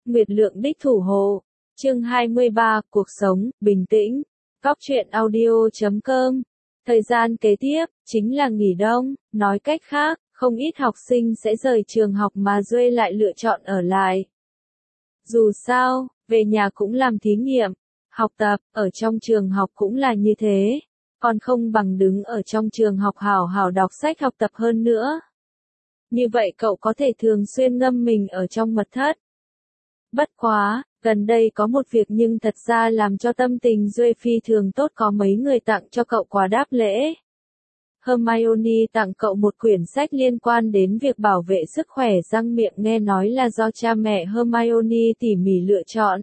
Nguyệt Lượng đích thủ hộ. Chương 23, cuộc sống, bình tĩnh. Góc truyện audio.com. Thời gian kế tiếp, chính là nghỉ đông, nói cách khác, không ít học sinh sẽ rời trường học mà Duệ lại lựa chọn ở lại. Dù sao, về nhà cũng làm thí nghiệm, học tập, ở trong trường học cũng là như thế, còn không bằng đứng ở trong trường học hào hào đọc sách học tập hơn nữa. Như vậy cậu có thể thường xuyên ngâm mình ở trong mật thất. Bất quá, gần đây có một việc nhưng thật ra làm cho tâm tình Duệ phi thường tốt, có mấy người tặng cho cậu quà đáp lễ. Hermione tặng cậu một quyển sách liên quan đến việc bảo vệ sức khỏe răng miệng, nghe nói là do cha mẹ Hermione tỉ mỉ lựa chọn.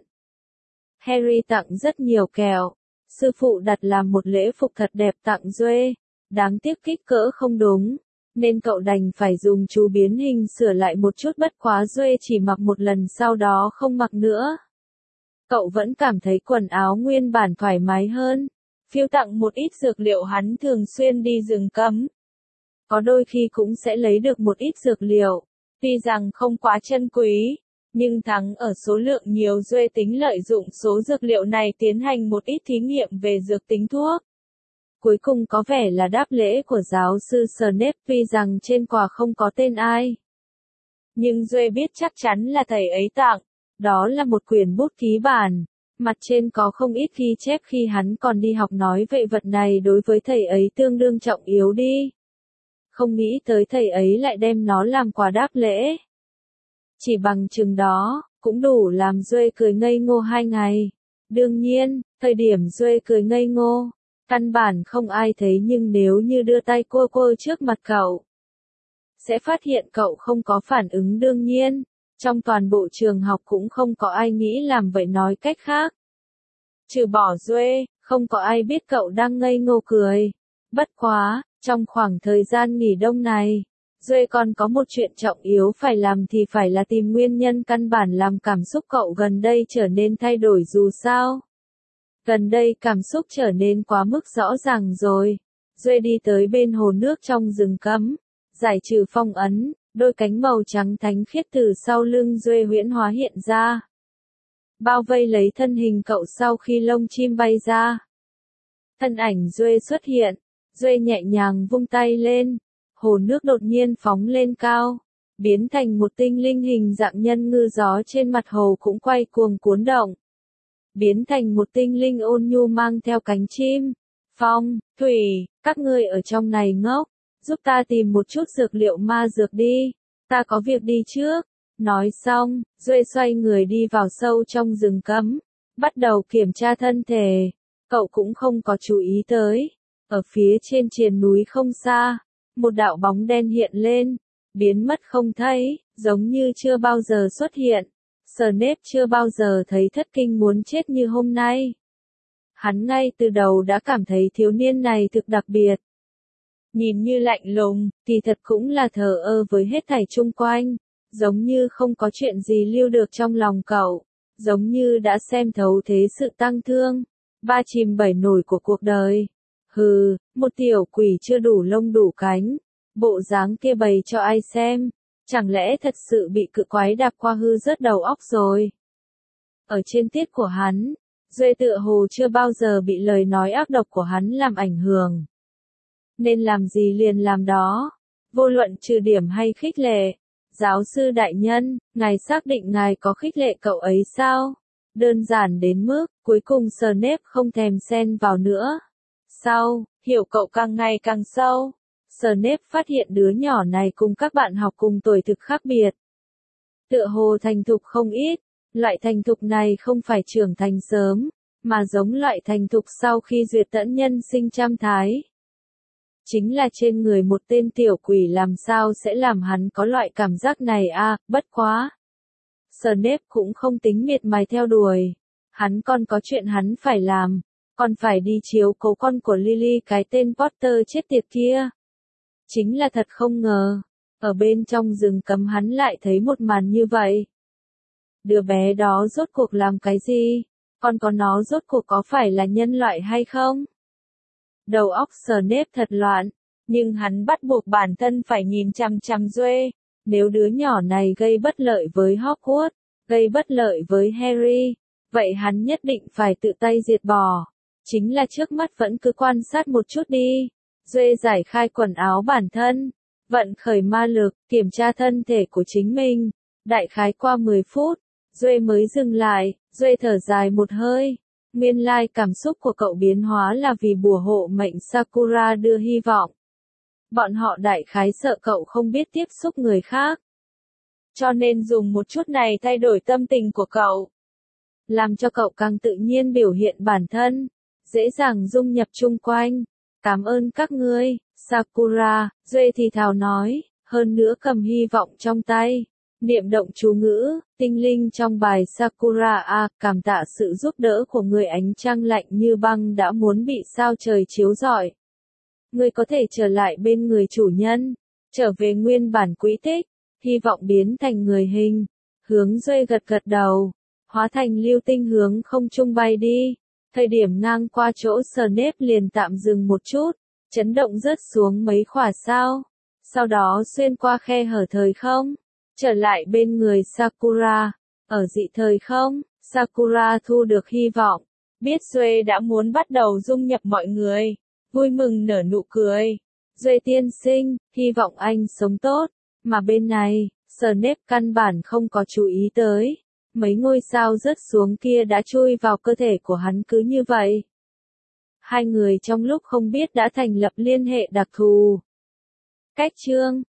Harry tặng rất nhiều kẹo. Sư phụ đặt làm một lễ phục thật đẹp tặng Duệ. Đáng tiếc kích cỡ không đúng, nên cậu đành phải dùng chú biến hình sửa lại một chút, bất quá Duệ chỉ mặc một lần sau đó không mặc nữa. Cậu vẫn cảm thấy quần áo nguyên bản thoải mái hơn. Phiêu tặng một ít dược liệu, hắn thường xuyên đi rừng cấm. Có đôi khi cũng sẽ lấy được một ít dược liệu. Tuy rằng không quá chân quý, nhưng thắng ở số lượng nhiều. Duệ tính lợi dụng số dược liệu này tiến hành một ít thí nghiệm về dược tính thuốc. Cuối cùng có vẻ là đáp lễ của giáo sư Snape, tuy rằng trên quà không có tên ai. Nhưng Duệ biết chắc chắn là thầy ấy tặng. Đó là một quyển bút ký bản. Mặt trên có không ít ghi chép khi hắn còn đi học, nói vậy vật này đối với thầy ấy tương đương trọng yếu đi. Không nghĩ tới thầy ấy lại đem nó làm quà đáp lễ. Chỉ bằng chừng đó, cũng đủ làm Duệ cười ngây ngô 2 ngày. Đương nhiên, thời điểm Duệ cười ngây ngô, căn bản không ai thấy, nhưng nếu như đưa tay cua cua trước mặt cậu, sẽ phát hiện cậu không có phản ứng. Đương nhiên, trong toàn bộ trường học cũng không có ai nghĩ làm vậy, nói cách khác, trừ bỏ Duệ, không có ai biết cậu đang ngây ngô cười. Bất quá, trong khoảng thời gian nghỉ đông này, Duệ còn có một chuyện trọng yếu phải làm, thì phải là tìm nguyên nhân căn bản làm cảm xúc cậu gần đây trở nên thay đổi. Dù sao, gần đây cảm xúc trở nên quá mức rõ ràng rồi. Duệ đi tới bên hồ nước trong rừng cấm, giải trừ phong ấn. Đôi cánh màu trắng thánh khiết từ sau lưng Duệ huyễn hóa hiện ra, bao vây lấy thân hình cậu. Sau khi lông chim bay ra, thân ảnh Duệ xuất hiện. Duệ nhẹ nhàng vung tay lên, hồ nước đột nhiên phóng lên cao, biến thành một tinh linh hình dạng nhân ngư. Gió trên mặt hồ cũng quay cuồng cuốn động, biến thành một tinh linh ôn nhu mang theo cánh chim. Phong, thủy, các ngươi ở trong này ngốc, giúp ta tìm một chút dược liệu ma dược đi, ta có việc đi trước. Nói xong, Duệ xoay người đi vào sâu trong rừng cấm, bắt đầu kiểm tra thân thể. Cậu cũng không có chú ý tới, ở phía trên triền núi không xa, một đạo bóng đen hiện lên, biến mất không thấy, giống như chưa bao giờ xuất hiện. Snape chưa bao giờ thấy thất kinh muốn chết như hôm nay. Hắn ngay từ đầu đã cảm thấy thiếu niên này thực đặc biệt. Nhìn như lạnh lùng, thì thật cũng là thờ ơ với hết thảy chung quanh, giống như không có chuyện gì lưu được trong lòng cậu, giống như đã xem thấu thế sự tăng thương, ba chìm bảy nổi của cuộc đời. Hừ, một tiểu quỷ chưa đủ lông đủ cánh, bộ dáng kia bày cho ai xem, chẳng lẽ thật sự bị cự quái đạp qua hư rớt đầu óc rồi. Ở trên tiết của hắn, Duệ tựa hồ chưa bao giờ bị lời nói ác độc của hắn làm ảnh hưởng. Nên làm gì liền làm đó, vô luận trừ điểm hay khích lệ. Giáo sư đại nhân, ngài xác định ngài có khích lệ cậu ấy sao? Đơn giản đến mức, cuối cùng Snape không thèm xen vào nữa. Sau, hiểu cậu càng ngày càng sâu. Snape phát hiện đứa nhỏ này cùng các bạn học cùng tuổi thực khác biệt. Tựa hồ thành thục không ít, loại thành thục này không phải trưởng thành sớm, mà giống loại thành thục sau khi duyệt tẫn nhân sinh trăm thái. Chính là trên người một tên tiểu quỷ làm sao sẽ làm hắn có loại cảm giác này à, bất quá. Snape cũng không tính miệt mài theo đuổi. Hắn còn có chuyện hắn phải làm, còn phải đi chiếu cố con của Lily, cái tên Potter chết tiệt kia. Chính là thật không ngờ, ở bên trong rừng cấm hắn lại thấy một màn như vậy. Đứa bé đó rốt cuộc làm cái gì? Còn có nó rốt cuộc có phải là nhân loại hay không? Đầu óc Snape thật loạn, nhưng hắn bắt buộc bản thân phải nhìn chằm chằm Duệ. Nếu đứa nhỏ này gây bất lợi với Hogwarts, gây bất lợi với Harry, vậy hắn nhất định phải tự tay diệt bỏ. Chính là trước mắt vẫn cứ quan sát một chút đi. Duệ giải khai quần áo bản thân, vận khởi ma lực, kiểm tra thân thể của chính mình. Đại khái qua 10 phút, Duệ mới dừng lại, Duệ thở dài một hơi. Nguyên lai cảm xúc của cậu biến hóa là vì bùa hộ mệnh Sakura đưa hy vọng. Bọn họ đại khái sợ cậu không biết tiếp xúc người khác. Cho nên dùng một chút này thay đổi tâm tình của cậu. Làm cho cậu càng tự nhiên biểu hiện bản thân, dễ dàng dung nhập chung quanh. Cảm ơn các ngươi, Sakura, Duệ thì thào nói, hơn nữa cầm hy vọng trong tay. Niệm động chú ngữ, tinh linh trong bài Sakura cảm tạ sự giúp đỡ của người, ánh trăng lạnh như băng đã muốn bị sao trời chiếu rọi. Ngươi có thể trở lại bên người chủ nhân, trở về nguyên bản quỹ tích, hy vọng biến thành người hình. Hướng Duệ gật gật đầu, hóa thành lưu tinh hướng không trung bay đi. Thời điểm ngang qua chỗ Snape liền tạm dừng một chút, chấn động rớt xuống mấy khỏa sao. Sau đó xuyên qua khe hở thời không, trở lại bên người Sakura. Ở dị thời không, Sakura thu được hy vọng, biết Duệ đã muốn bắt đầu dung nhập mọi người, vui mừng nở nụ cười. Duệ tiên sinh, hy vọng anh sống tốt, mà bên này, Snape căn bản không có chú ý tới. Mấy ngôi sao rớt xuống kia đã chui vào cơ thể của hắn cứ như vậy. Hai người trong lúc không biết đã thành lập liên hệ đặc thù. Cách chương